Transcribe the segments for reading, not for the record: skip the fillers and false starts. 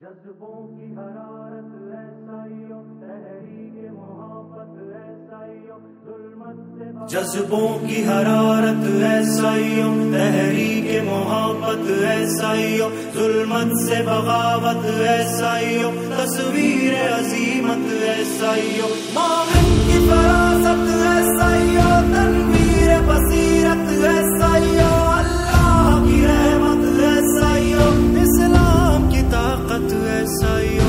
جذبوں کی حرارت ایسائیوں تحریک محبت ایسائیوں ظلمت سے جذبوں کی حرارت ایسائیوں تحریک محبت ایسائیوں ظلمت سے بغاوت ایسائیوں تصویر عظیمت ایسائیوں مومن کی فراست ایسائیوں تنویر بصیرت ایسائیوں اللہ کی رحمت ایسائیوں اسلام کی طاقت ایسائیوں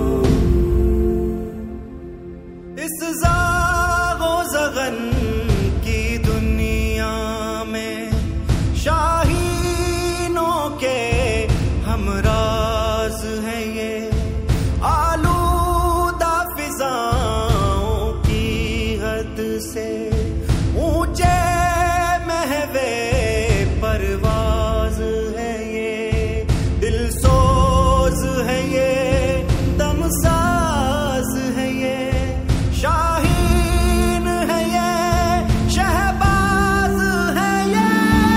اس زاغ و زغن کی دنیا میں شاہینوں کے ہمراز ہیں یہ آلودہ فضاؤں کی حد سے اونچے محوے پرواز ہے یہ دل سوز ہے یہ دم ساز ہے یہ شاہین ہے یہ شہباز ہے یہ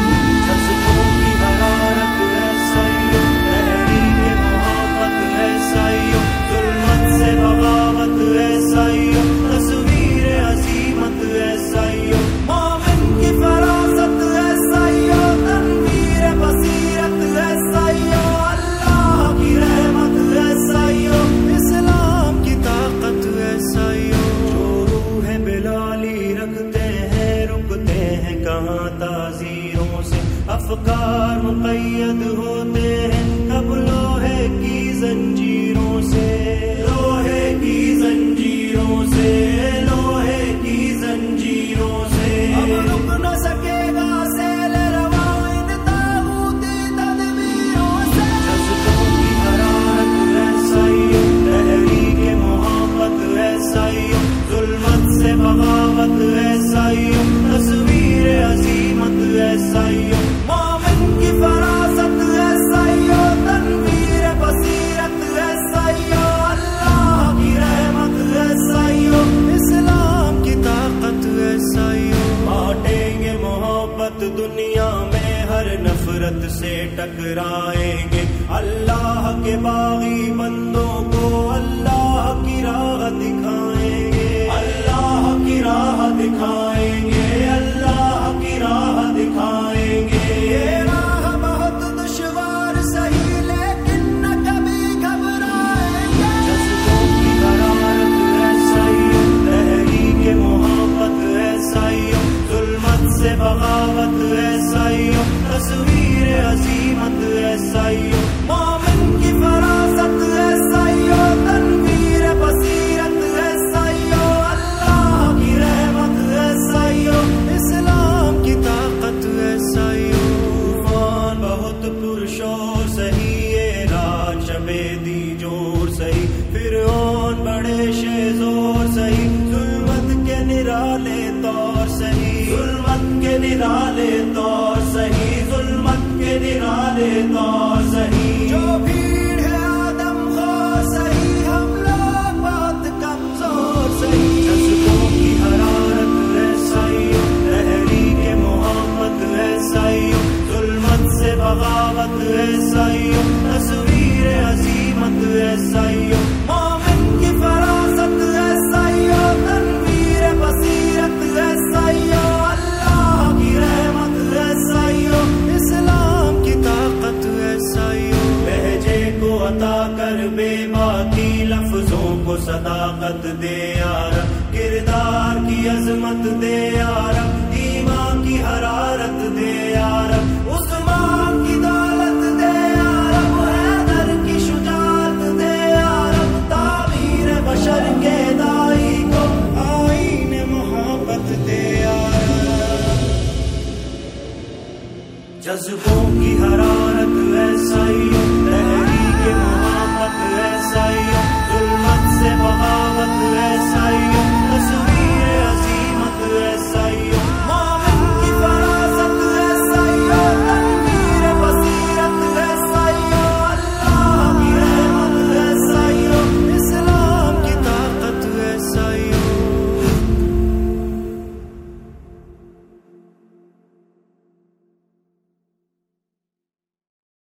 جذبوں کی حرارت ایسائیوں تحریک محبت ایسائیوں ظلمت سے بغاوت ایسائیوں تصویر عظیمت ایسائیوں مومن کی فراست ایسائیوں تنویر بصیرت ایسائیوں اللہ کی رحمت ایسائیوں اسلام کی طاقت ایسائیوں جو روح بلالی رکھتے ہیں رکتے ہیں کہاں تعزیروں سے افکار مقید ہوتے ہیں کب لوہے کی زنجیروں سے لوہے کی زنجیروں سے لوہے کی زنجیروں سے اب رک نہ سکے گا سیل رواں ان طاغوتی تدبیروں سے جذبوں کی حرارت ایسائیوں تحریک محبت ایسائیوں ظلمت سے بغاوت ایسائیوں تصویر عظیمت ایسائیوں مومن کی فراست ایسائیوں تنویر بصیرت ایسائیوں اللہ کی رحمت ایسائیوں اسلام کی طاقت ایسائیوں بانٹیں گے محبت دنیا میں ہر نفرت سے ٹکرائیں گے اللہ کے باغی بندوں کو اللہ کی راہ دکھائیں گے اللہ کی راہ دکھائیں گے اللہ کی راہ دکھائیں گے یہ راہ بہت دشوار سہی لیکن نہ کبھی گھبرائیں گے جذبوں کی حرارت ایسائیوں تحریک محبت ایسائیوں ظلمت سے بغاوت ایسائیوں تصویر عظیمت ایسائیوں مومن کی فراست ایسائیوں تنویر بصیرت ایسائیوں اللہ کی رحمت ایسائیوں اسلام کی طاقت ایسائیوں طوفان بہت پرشور سہی یہ رات شبے دی جوڑ سہی فرعون بڑے شیزور سہی ظلمت کے نرالے طور سہی ظلمت کے نرالے طور سہی ظلمت کے نرالے طور سہی جو بھیڑ ہے آدم خور سہی ہم لوگ بہت کمزور سہی جذبوں کی حرارت ایسائیوں تحریک محبت ایسائیوں ظلمت سے بغاوت ایسائیوں تصویر عظیمت ایسائیوں مومن کی فراست ایسائیوں تنویر بصیرت ایسائیوں اللہ کی رحمت ایسائیوں اسلام کی طاقت ایسائیوں لہجے کو عطا کر بے باکی لفظوں کو صداقت دے یار کردار کی عظمت دے